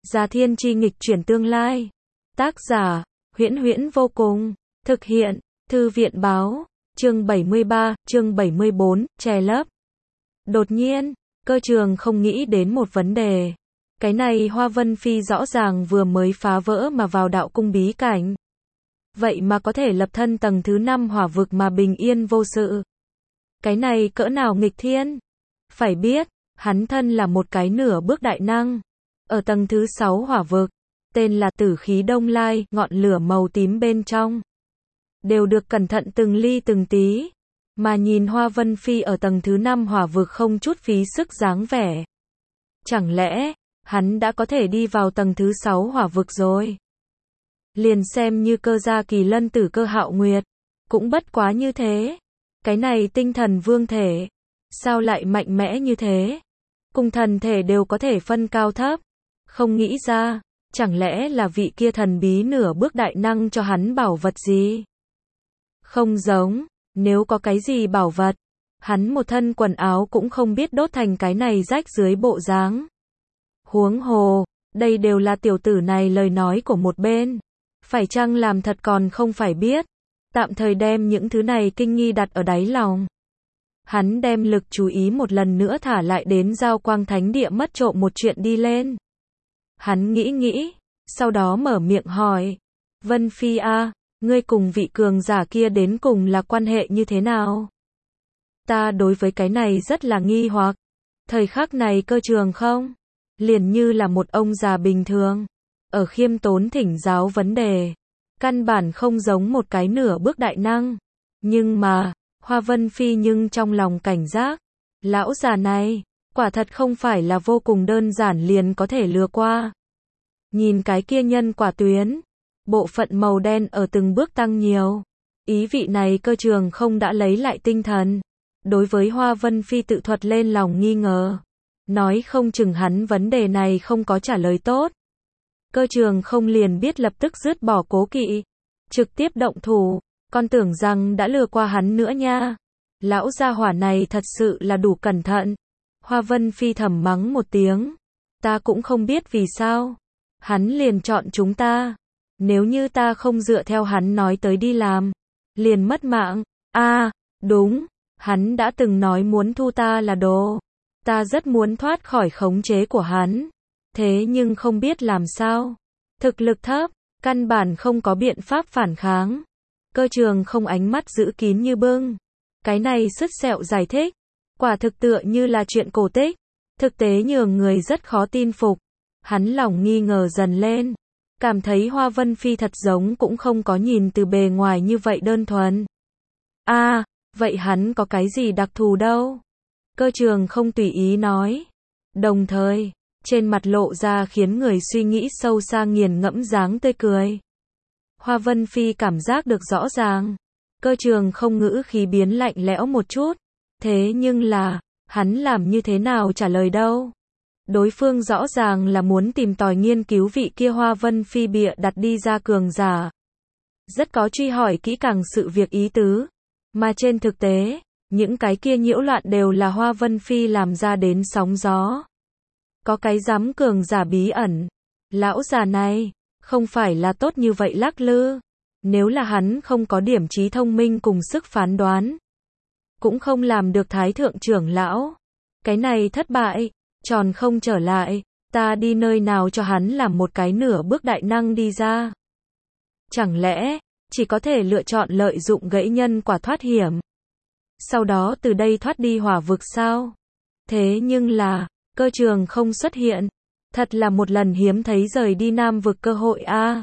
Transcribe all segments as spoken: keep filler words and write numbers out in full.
Già Thiên Chi nghịch chuyển tương lai. Tác giả, Huyễn Huyễn vô cùng. Thực hiện, Thư viện báo. Chương bảy mươi ba, chương bảy mươi bốn, che lấp. Đột nhiên, Cơ Trường không nghĩ đến một vấn đề. Cái này Hoa Vân Phi rõ ràng vừa mới phá vỡ mà vào đạo cung bí cảnh. Vậy mà có thể lập thân tầng thứ năm hỏa vực mà bình yên vô sự. Cái này cỡ nào nghịch thiên? Phải biết, hắn thân là một cái nửa bước đại năng. Ở tầng thứ sáu hỏa vực, tên là Tử Khí Đông Lai, ngọn lửa màu tím bên trong. Đều được cẩn thận từng ly từng tí. Mà nhìn Hoa Vân Phi ở tầng thứ năm hỏa vực không chút phí sức dáng vẻ. Chẳng lẽ, hắn đã có thể đi vào tầng thứ sáu hỏa vực rồi? Liền xem như Cơ gia Kỳ Lân Tử Cơ Hạo Nguyệt, cũng bất quá như thế. Cái này tinh thần vương thể, sao lại mạnh mẽ như thế? Cùng thần thể đều có thể phân cao thấp. Không nghĩ ra, chẳng lẽ là vị kia thần bí nửa bước đại năng cho hắn bảo vật gì? Không giống, nếu có cái gì bảo vật, hắn một thân quần áo cũng không biết đốt thành cái này rách dưới bộ dáng. Huống hồ, đây đều là tiểu tử này lời nói của một bên. Phải chăng làm thật còn không phải biết. Tạm thời đem những thứ này kinh nghi đặt ở đáy lòng. Hắn đem lực chú ý một lần nữa thả lại đến Giao Quang Thánh Địa mất trộm một chuyện đi lên. Hắn nghĩ nghĩ, sau đó mở miệng hỏi. Vân Phi a, ngươi cùng vị cường giả kia đến cùng là quan hệ như thế nào? Ta đối với cái này rất là nghi hoặc. Thời khắc này Cơ Trường không? Liền như là một ông già bình thường. Ở khiêm tốn thỉnh giáo vấn đề. Căn bản không giống một cái nửa bước đại năng. Nhưng mà, Hoa Vân Phi nhưng trong lòng cảnh giác. Lão già này, quả thật không phải là vô cùng đơn giản liền có thể lừa qua. Nhìn cái kia nhân quả tuyến. Bộ phận màu đen ở từng bước tăng nhiều. Ý vị này Cơ Trường không đã lấy lại tinh thần. Đối với Hoa Vân Phi tự thuật lên lòng nghi ngờ. Nói không chừng hắn vấn đề này không có trả lời tốt. Cơ Trường không liền biết lập tức dứt bỏ cố kỵ. Trực tiếp động thủ. Con tưởng rằng đã lừa qua hắn nữa nha. Lão gia hỏa này thật sự là đủ cẩn thận. Hoa Vân Phi thầm mắng một tiếng. Ta cũng không biết vì sao. Hắn liền chọn chúng ta. Nếu như ta không dựa theo hắn nói tới đi làm. Liền mất mạng. A, à, đúng. Hắn đã từng nói muốn thu ta là đồ. Ta rất muốn thoát khỏi khống chế của hắn. Thế nhưng không biết làm sao. Thực lực thấp, căn bản không có biện pháp phản kháng. Cơ Trường không ánh mắt giữ kín như bưng. Cái này sứt sẹo giải thích. Quả thực tựa như là chuyện cổ tích. Thực tế nhường người rất khó tin phục. Hắn lòng nghi ngờ dần lên. Cảm thấy Hoa Vân Phi thật giống cũng không có nhìn từ bề ngoài như vậy đơn thuần. A, à, vậy hắn có cái gì đặc thù đâu? Cơ Trường không tùy ý nói. Đồng thời, trên mặt lộ ra khiến người suy nghĩ sâu xa nghiền ngẫm dáng tươi cười. Hoa Vân Phi cảm giác được rõ ràng. Cơ Trường không ngữ khí biến lạnh lẽo một chút. Thế nhưng là, hắn làm như thế nào trả lời đâu? Đối phương rõ ràng là muốn tìm tòi nghiên cứu vị kia Hoa Vân Phi bịa đặt đi ra cường giả. Rất có truy hỏi kỹ càng sự việc ý tứ. Mà trên thực tế, những cái kia nhiễu loạn đều là Hoa Vân Phi làm ra đến sóng gió. Có cái dám cường giả bí ẩn. Lão già này, không phải là tốt như vậy lắc lư. Nếu là hắn không có điểm trí thông minh cùng sức phán đoán. Cũng không làm được thái thượng trưởng lão. Cái này thất bại, tròn không trở lại. Ta đi nơi nào cho hắn làm một cái nửa bước đại năng đi ra. Chẳng lẽ, chỉ có thể lựa chọn lợi dụng gãy nhân quả thoát hiểm. Sau đó từ đây thoát đi hỏa vực sao? Thế nhưng là, Cơ Trường không xuất hiện. Thật là một lần hiếm thấy rời đi Nam vực cơ hội a. À.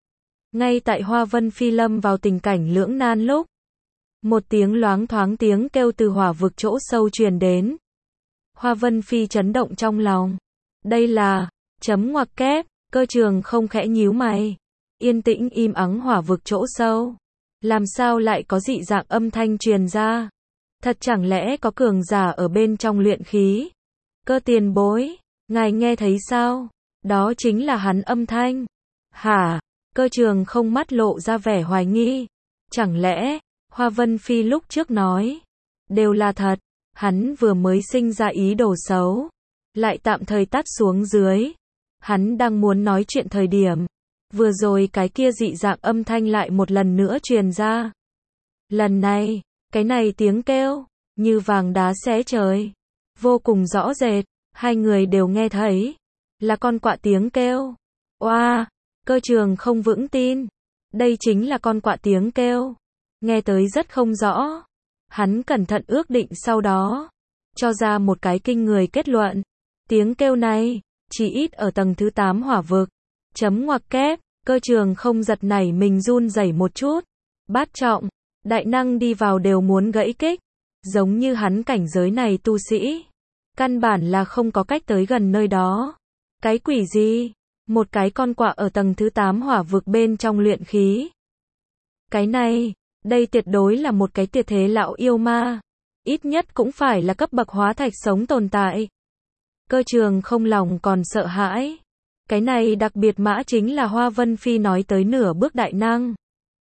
Ngay tại Hoa Vân Phi lâm vào tình cảnh lưỡng nan lúc. Một tiếng loáng thoáng tiếng kêu từ hỏa vực chỗ sâu truyền đến. Hoa Vân Phi chấn động trong lòng. Đây là, chấm ngoặc kép, Cơ Trường không khẽ nhíu mày. Yên tĩnh im ắng hỏa vực chỗ sâu. Làm sao lại có dị dạng âm thanh truyền ra? Thật chẳng lẽ có cường giả ở bên trong luyện khí? Cơ tiền bối, ngài nghe thấy sao? Đó chính là hắn âm thanh. Hả? Cơ Trường không mắt lộ ra vẻ hoài nghi. Chẳng lẽ, Hoa Vân Phi lúc trước nói, đều là thật, hắn vừa mới sinh ra ý đồ xấu, lại tạm thời tắt xuống dưới. Hắn đang muốn nói chuyện thời điểm, vừa rồi cái kia dị dạng âm thanh lại một lần nữa truyền ra. Lần này, cái này tiếng kêu, như vàng đá xé trời, vô cùng rõ rệt, hai người đều nghe thấy, là con quạ tiếng kêu. Oa, Cơ Trường không vững tin, đây chính là con quạ tiếng kêu, nghe tới rất không rõ. Hắn cẩn thận ước định sau đó, cho ra một cái kinh người kết luận, tiếng kêu này, chỉ ít ở tầng thứ tám hỏa vực. Chấm ngoặc kép, Cơ Trường không giật nảy mình run rẩy một chút, bát trọng, đại năng đi vào đều muốn gãy kích, giống như hắn cảnh giới này tu sĩ, căn bản là không có cách tới gần nơi đó. Cái quỷ gì? Một cái con quạ ở tầng thứ tám hỏa vực bên trong luyện khí. Cái này, đây tuyệt đối là một cái tuyệt thế lão yêu ma, ít nhất cũng phải là cấp bậc hóa thạch sống tồn tại. Cơ Trường không lòng còn sợ hãi. Cái này đặc biệt mã chính là Hoa Vân Phi nói tới nửa bước đại năng.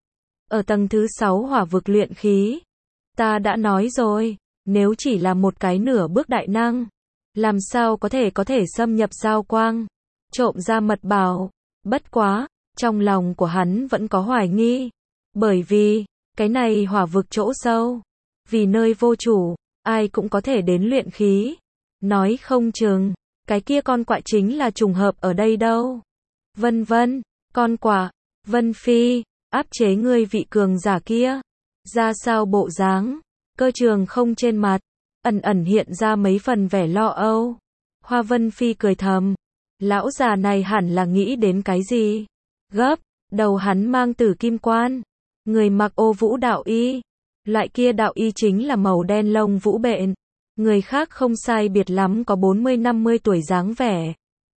Ở tầng thứ sáu hỏa vực luyện khí. Ta đã nói rồi, nếu chỉ là một cái nửa bước đại năng, làm sao có thể có thể xâm nhập giao quang, trộm ra mật bảo. Bất quá, trong lòng của hắn vẫn có hoài nghi. Bởi vì, cái này hỏa vực chỗ sâu, vì nơi vô chủ, ai cũng có thể đến luyện khí. Nói không chừng, cái kia con quạ chính là trùng hợp ở đây đâu. Vân vân, con quạ, Vân Phi, áp chế ngươi vị cường giả kia. Ra sao bộ dáng? Cơ Trường không trên mặt, ẩn ẩn hiện ra mấy phần vẻ lo âu. Hoa Vân Phi cười thầm, lão già này hẳn là nghĩ đến cái gì? Gấp, đầu hắn mang tử kim quan, người mặc ô vũ đạo y. Loại kia đạo y chính là màu đen lông vũ bện. Người khác không sai biệt lắm có bốn mươi năm mươi tuổi dáng vẻ.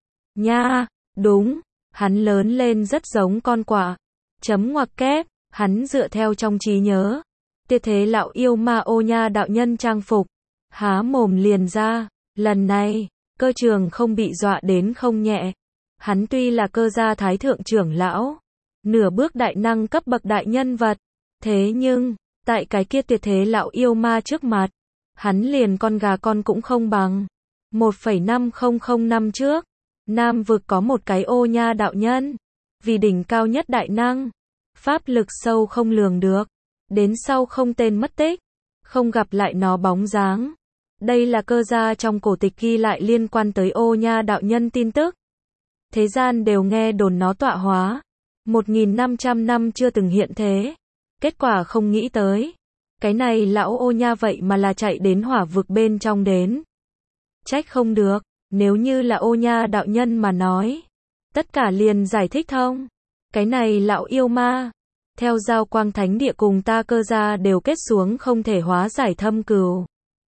Nha, đúng, hắn lớn lên rất giống con quạ. Chấm ngoặc kép, hắn dựa theo trong trí nhớ. Tuyệt thế lão yêu ma ô nha đạo nhân trang phục. Há mồm liền ra, lần này, Cơ Trường không bị dọa đến không nhẹ. Hắn tuy là Cơ gia thái thượng trưởng lão, nửa bước đại năng cấp bậc đại nhân vật. Thế nhưng, tại cái kia tuyệt thế lão yêu ma trước mặt, hắn liền con gà con cũng không bằng. một phẩy năm không không năm trước, Nam vực có một cái ô nha đạo nhân, vì đỉnh cao nhất đại năng, pháp lực sâu không lường được, đến sau không tên mất tích, không gặp lại nó bóng dáng. Đây là Cơ gia trong cổ tịch ghi lại liên quan tới ô nha đạo nhân tin tức. Thế gian đều nghe đồn nó tọa hóa, một nghìn năm trăm năm chưa từng hiện thế. Kết quả không nghĩ tới, cái này lão ô nha vậy mà là chạy đến hỏa vực bên trong đến. Trách không được, nếu như là ô nha đạo nhân mà nói, tất cả liền giải thích thông. Cái này lão yêu ma, theo giao quang thánh địa cùng ta Cơ gia đều kết xuống không thể hóa giải thâm cừu.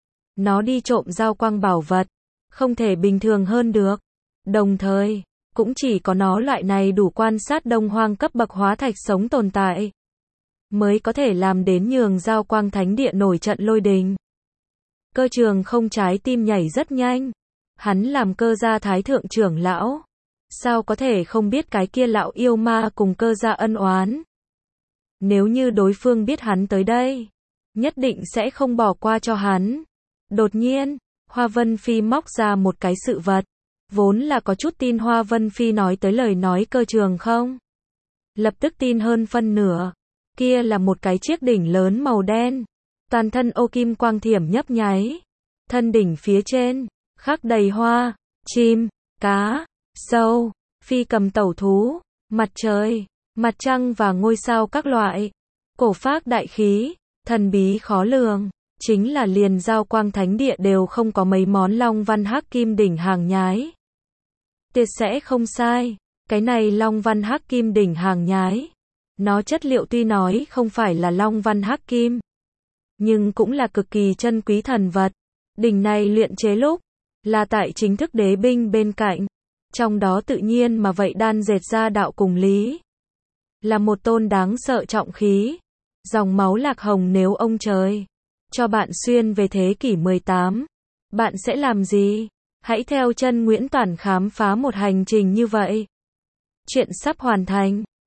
Nó đi trộm giao quang bảo vật, không thể bình thường hơn được. Đồng thời, cũng chỉ có nó loại này đủ quan sát đông hoang cấp bậc hóa thạch sống tồn tại, mới có thể làm đến nhường giao quang thánh địa nổi trận lôi đình. Cơ Trường không trái tim nhảy rất nhanh. Hắn làm Cơ gia thái thượng trưởng lão, sao có thể không biết cái kia lão yêu ma cùng Cơ gia ân oán. Nếu như đối phương biết hắn tới đây, nhất định sẽ không bỏ qua cho hắn. Đột nhiên, Hoa Vân Phi móc ra một cái sự vật, vốn là có chút tin Hoa Vân Phi nói tới lời nói Cơ Trường không, lập tức tin hơn phân nửa. Kia là một cái chiếc đỉnh lớn màu đen, toàn thân ô kim quang thiểm nhấp nháy, thân đỉnh phía trên khắc đầy hoa, chim, cá, sâu, phi cầm tẩu thú, mặt trời, mặt trăng và ngôi sao các loại. Cổ phác đại khí, thần bí khó lường, chính là liền giao quang thánh địa đều không có mấy món long văn hắc kim đỉnh hàng nhái. Tuyệt sẽ không sai, cái này long văn hắc kim đỉnh hàng nhái, nó chất liệu tuy nói không phải là long văn hắc kim, nhưng cũng là cực kỳ chân quý thần vật. Đỉnh này luyện chế lúc, là tại chính thức đế binh bên cạnh, trong đó tự nhiên mà vậy đan dệt ra đạo cùng lý. Là một tôn đáng sợ trọng khí, dòng máu lạc hồng. Nếu ông trời cho bạn xuyên về thế kỷ mười tám, bạn sẽ làm gì? Hãy theo chân Nguyễn Toản khám phá một hành trình như vậy. Chuyện sắp hoàn thành.